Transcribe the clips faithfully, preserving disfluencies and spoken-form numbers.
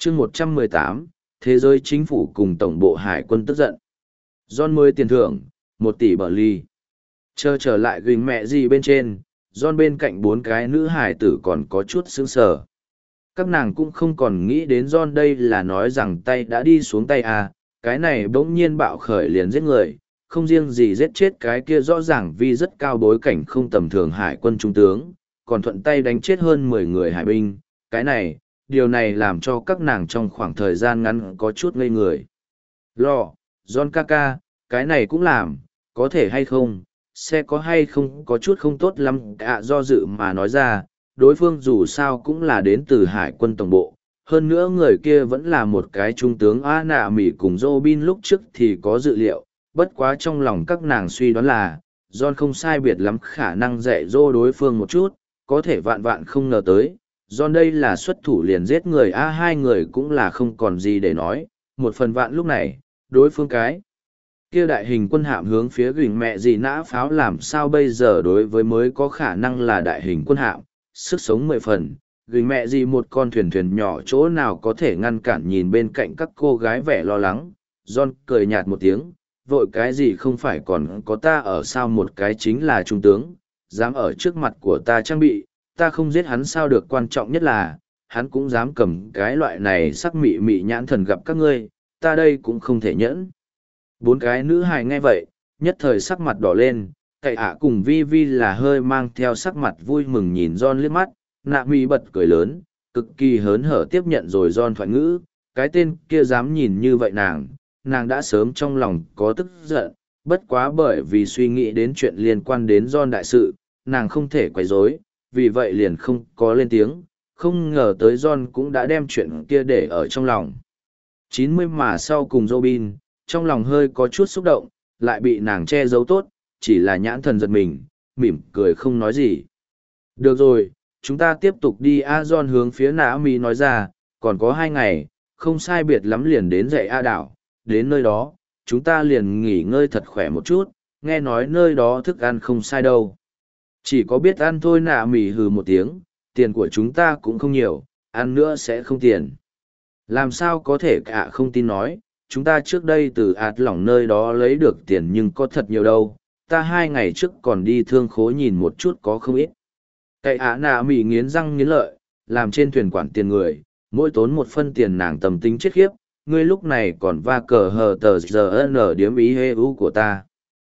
chương một trăm mười tám, thế giới chính phủ cùng tổng bộ hải quân tức giận. John mới tiền thưởng, một tỷ bờ ly. Chờ trở lại gửi mẹ gì bên trên, John bên cạnh bốn cái nữ hải tử còn có chút sững sờ. Các nàng cũng không còn nghĩ đến John đây là nói rằng tay đã đi xuống tay à, cái này bỗng nhiên bạo khởi liền giết người, không riêng gì giết chết cái kia rõ ràng vì rất cao bối cảnh không tầm thường hải quân trung tướng, còn thuận tay đánh chết hơn mười người hải binh, cái này, điều này làm cho các nàng trong khoảng thời gian ngắn có chút ngây người. Lo, John Kaka, cái này cũng làm, có thể hay không, xe có hay không có chút không tốt lắm cả do dự mà nói ra, đối phương dù sao cũng là đến từ hải quân tổng bộ. Hơn nữa người kia vẫn là một cái trung tướng A nạ Mỹ cùng Robin lúc trước thì có dự liệu, bất quá trong lòng các nàng suy đoán là, John không sai biệt lắm khả năng dạy dỗ đối phương một chút, có thể vạn vạn không ngờ tới. John đây là xuất thủ liền giết người A hai người cũng là không còn gì để nói, một phần vạn lúc này, đối phương cái. Kia đại hình quân hạm hướng phía gửi mẹ gì nã pháo làm sao bây giờ đối với mới có khả năng là đại hình quân hạm, sức sống mười phần, gửi mẹ gì một con thuyền thuyền nhỏ chỗ nào có thể ngăn cản nhìn bên cạnh các cô gái vẻ lo lắng. John cười nhạt một tiếng, vội cái gì không phải còn có ta ở sao một cái chính là trung tướng, dám ở trước mặt của ta trang bị, ta không giết hắn sao được quan trọng nhất là, hắn cũng dám cầm cái loại này sắc mị mị nhãn thần gặp các ngươi, ta đây cũng không thể nhẫn. Bốn cái nữ hài nghe vậy, nhất thời sắc mặt đỏ lên, cậy ạ cùng vi vi là hơi mang theo sắc mặt vui mừng nhìn John liếc mắt, nạ mi bật cười lớn, cực kỳ hớn hở tiếp nhận rồi John thoại ngữ, cái tên kia dám nhìn như vậy nàng, nàng đã sớm trong lòng có tức giận, bất quá bởi vì suy nghĩ đến chuyện liên quan đến John đại sự, nàng không thể quấy rối, vì vậy liền không có lên tiếng, không ngờ tới John cũng đã đem chuyện kia để ở trong lòng. chín mươi mà sau cùng Robin, trong lòng hơi có chút xúc động, lại bị nàng che giấu tốt, chỉ là nhãn thần giật mình, mỉm cười không nói gì. Được rồi, chúng ta tiếp tục đi A John hướng phía nã mi nói ra, còn có hai ngày, không sai biệt lắm liền đến dạy A đảo, đến nơi đó, chúng ta liền nghỉ ngơi thật khỏe một chút, nghe nói nơi đó thức ăn không sai đâu. Chỉ có biết ăn thôi nạ mỉ hừ một tiếng, tiền của chúng ta cũng không nhiều, ăn nữa sẽ không tiền. Làm sao có thể cả không tin nói, chúng ta trước đây từ ạt lỏng nơi đó lấy được tiền nhưng có thật nhiều đâu, ta hai ngày trước còn đi thương khố nhìn một chút có không ít. Cậy ạ nạ mỉ nghiến răng nghiến lợi, làm trên thuyền quản tiền người, mỗi tốn một phân tiền nàng tầm tính chết khiếp, ngươi lúc này còn va cờ hờ tờ giờ n điếm ý hê u của ta.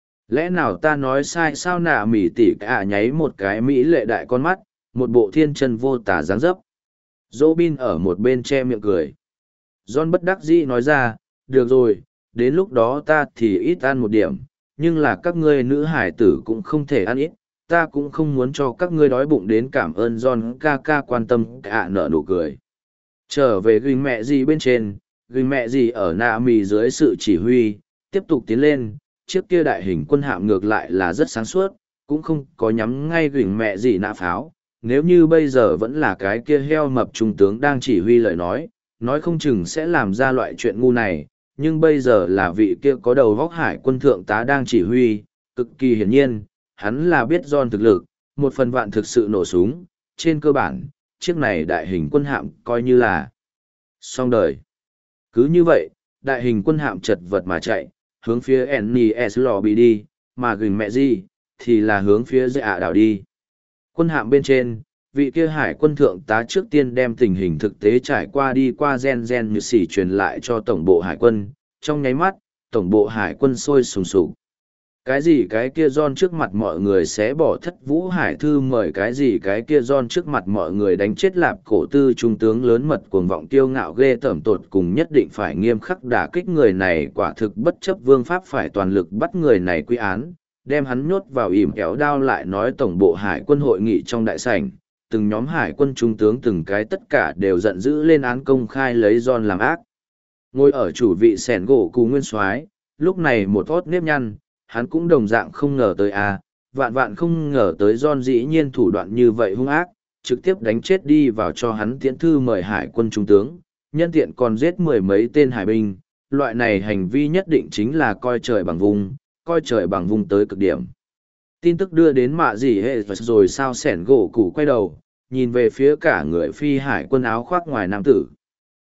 Lẽ nào ta nói sai sao nạ mỉ tỉ cả nháy một cái mỹ lệ đại con mắt, một bộ thiên chân vô tả dáng dấp. Robin ở một bên che miệng cười. John bất đắc dĩ nói ra, được rồi, đến lúc đó ta thì ít ăn một điểm, nhưng là các ngươi nữ hải tử cũng không thể ăn ít, ta cũng không muốn cho các ngươi đói bụng đến cảm ơn John ca ca quan tâm cả nở nụ cười. Trở về gửi mẹ gì bên trên, gửi mẹ gì ở nạ mì dưới sự chỉ huy, tiếp tục tiến lên, chiếc kia đại hình quân hạm ngược lại là rất sáng suốt, cũng không có nhắm ngay gửi mẹ gì nạ pháo. Nếu như bây giờ vẫn là cái kia heo mập trung tướng đang chỉ huy lời nói, nói không chừng sẽ làm ra loại chuyện ngu này, nhưng bây giờ là vị kia có đầu vóc hải quân thượng tá đang chỉ huy, cực kỳ hiển nhiên, hắn là biết John thực lực, một phần vạn thực sự nổ súng, trên cơ bản, chiếc này đại hình quân hạm coi như là xong đời. Cứ như vậy, đại hình quân hạm chật vật mà chạy, hướng phía Ennis Lobby đi, mà gửi mẹ gì, thì là hướng phía dạ đảo đi. Quân hạm bên trên, vị kia hải quân thượng tá trước tiên đem tình hình thực tế trải qua đi qua gen gen như xỉ truyền lại cho tổng bộ hải quân, trong nháy mắt, tổng bộ hải quân sôi sùng sục. Cái gì cái kia John trước mặt mọi người sẽ bỏ thất vũ hải thư mời cái gì cái kia John trước mặt mọi người đánh chết lạp cổ tư trung tướng lớn mật cuồng vọng tiêu ngạo ghê tởm tột cùng nhất định phải nghiêm khắc đả kích người này quả thực bất chấp vương pháp phải toàn lực bắt người này quy án, đem hắn nhốt vào ỉm kéo đao lại nói tổng bộ hải quân hội nghị trong đại sảnh, từng nhóm hải quân trung tướng từng cái tất cả đều giận dữ lên án công khai lấy John làm ác. Ngồi ở chủ vị sẻn gỗ cù nguyên soái lúc này một hót nếp nhăn, hắn cũng đồng dạng không ngờ tới à, vạn vạn không ngờ tới John dĩ nhiên thủ đoạn như vậy hung ác, trực tiếp đánh chết đi vào cho hắn tiễn thư mời hải quân trung tướng, nhân tiện còn giết mười mấy tên hải binh, loại này hành vi nhất định chính là coi trời bằng vùng, coi trời bằng vùng tới cực điểm. Tin tức đưa đến mạ gì hệ rồi sao sẻn gỗ củ quay đầu, nhìn về phía cả người phi hải quân áo khoác ngoài nam tử.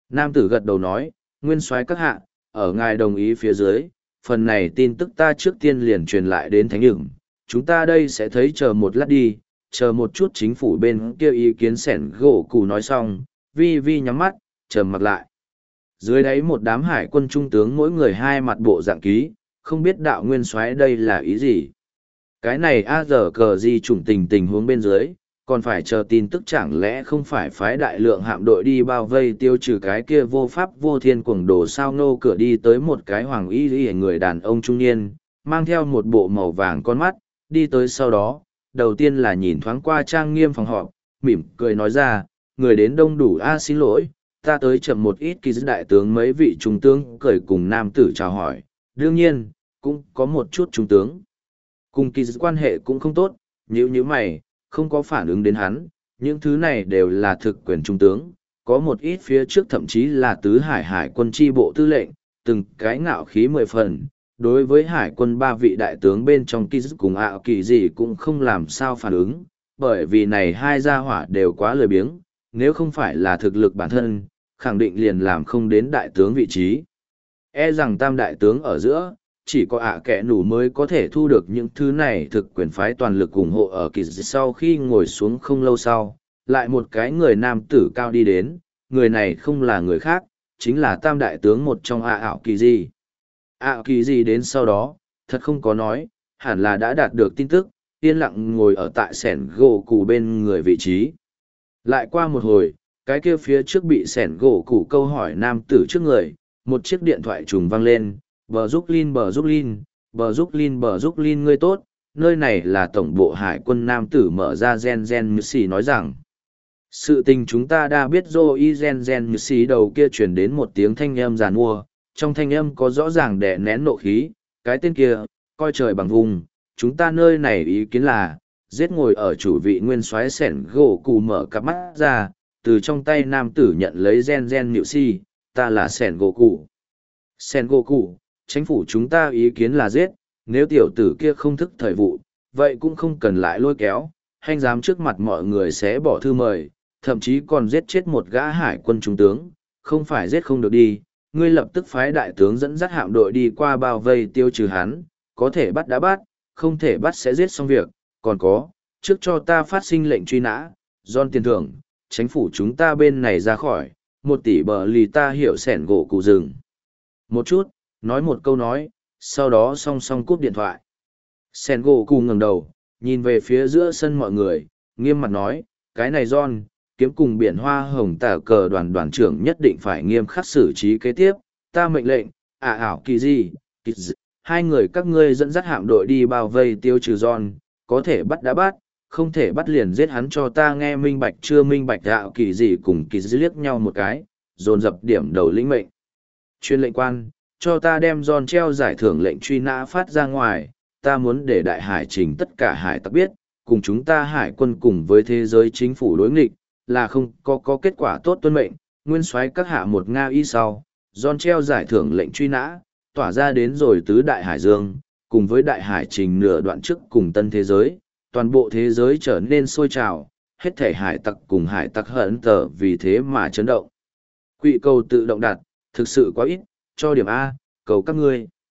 Nam tử gật đầu nói, nguyên soái các hạ, ở ngài đồng ý phía dưới, phần này tin tức ta trước tiên liền truyền lại đến thánh ửng, chúng ta đây sẽ thấy chờ một lát đi, chờ một chút chính phủ bên kia ý kiến sẻn gỗ cụ nói xong, vi vi nhắm mắt, trầm mặt lại. Dưới đáy một đám hải quân trung tướng mỗi người hai mặt bộ dạng ký, không biết đạo nguyên soái đây là ý gì. Cái này a giờ cờ gì chủng tình tình huống bên dưới, còn phải chờ tin tức chẳng lẽ không phải phái đại lượng hạm đội đi bao vây tiêu trừ cái kia vô pháp vô thiên cuồng đồ sao nô cửa đi tới một cái hoàng y y người đàn ông trung niên, mang theo một bộ màu vàng con mắt, đi tới sau đó, đầu tiên là nhìn thoáng qua trang nghiêm phòng họp, mỉm cười nói ra, người đến đông đủ a xin lỗi, ta tới chậm một ít kỳ dư đại tướng mấy vị trung tướng cười cùng nam tử chào hỏi, đương nhiên, cũng có một chút trung tướng. Cùng kỳ dư quan hệ cũng không tốt, nhíu nhíu mày, không có phản ứng đến hắn, những thứ này đều là thực quyền trung tướng, có một ít phía trước thậm chí là tứ hải hải quân tri bộ tư lệnh, từng cái ngạo khí mười phần. Đối với hải quân ba vị đại tướng bên trong kỳ dư cùng ảo kỳ gì cũng không làm sao phản ứng, bởi vì này hai gia hỏa đều quá lười biếng, nếu không phải là thực lực bản thân, khẳng định liền làm không đến đại tướng vị trí. E rằng tam đại tướng ở giữa, chỉ có ạ kẻ nủ mới có thể thu được những thứ này thực quyền phái toàn lực ủng hộ ở kỳ dịch. Sau khi ngồi xuống không lâu sau, lại một cái người nam tử cao đi đến, người này không là người khác, chính là tam đại tướng một trong ạ ảo kỳ gì. ạ kỳ gì đến sau đó, thật không có nói, hẳn là đã đạt được tin tức, yên lặng ngồi ở tại sẻn gỗ cụ bên người vị trí. Lại qua một hồi, cái kia phía trước bị sẻn gỗ cụ câu hỏi nam tử trước người, một chiếc điện thoại trùng vang lên, bờ giúp Linh bờ giúp Linh, bờ giúp Linh bờ giúp Linh ngươi tốt, nơi này là tổng bộ hải quân nam tử mở ra gen gen như xì nói rằng. Sự tình chúng ta đã biết rồi y gen gen như xì đầu kia chuyển đến một tiếng thanh âm giàn mua, trong thanh âm có rõ ràng đè nén nộ khí, cái tên kia, coi trời bằng vùng, chúng ta nơi này ý kiến là, giết ngồi ở chủ vị nguyên soái sẻn gỗ cụ mở cặp mắt ra, từ trong tay nam tử nhận lấy gen gen nhịu si, ta là sẻn gỗ cụ. Sẻn gỗ cụ, chính phủ chúng ta ý kiến là giết, nếu tiểu tử kia không thức thời vụ, vậy cũng không cần lại lôi kéo, hành dám trước mặt mọi người sẽ bỏ thư mời, thậm chí còn giết chết một gã hải quân trung tướng, không phải giết không được đi, ngươi lập tức phái đại tướng dẫn dắt hạm đội đi qua bao vây tiêu trừ hắn, có thể bắt đã bắt, không thể bắt sẽ giết xong việc, còn có, trước cho ta phát sinh lệnh truy nã, John tiền thưởng, chính phủ chúng ta bên này ra khỏi, một tỷ bờ lì ta hiểu sẻn gỗ cụ rừng. Một chút, nói một câu nói, sau đó song song cúp điện thoại. Sẻn gỗ cụ ngẩng đầu, nhìn về phía giữa sân mọi người, nghiêm mặt nói, cái này John, kiếm cùng biển hoa hồng tả cờ đoàn đoàn trưởng nhất định phải nghiêm khắc xử trí kế tiếp, ta mệnh lệnh, ả à, ảo kỳ gì, kỳ dị, hai người các ngươi dẫn dắt hạm đội đi bao vây tiêu trừ John, có thể bắt đã bắt, không thể bắt liền giết hắn cho ta nghe minh bạch chưa minh bạch ảo kỳ gì cùng kỳ dị liếc nhau một cái, dồn dập điểm đầu lĩnh mệnh. Chuyên lệnh quan, cho ta đem John treo giải thưởng lệnh truy nã phát ra ngoài, ta muốn để đại hải trình tất cả hải tặc biết, cùng chúng ta hải quân cùng với thế giới chính phủ đối nghịch, là không có có kết quả tốt tuân mệnh, nguyên soái các hạ một Nga y sau, John treo giải thưởng lệnh truy nã, tỏa ra đến rồi tứ đại hải dương, cùng với đại hải trình nửa đoạn trước cùng tân thế giới, toàn bộ thế giới trở nên sôi trào, hết thể hải tặc cùng hải tặc hận tờ vì thế mà chấn động. Quỹ cầu tự động đặt, thực sự quá ít, cho điểm A, cầu các ngươi.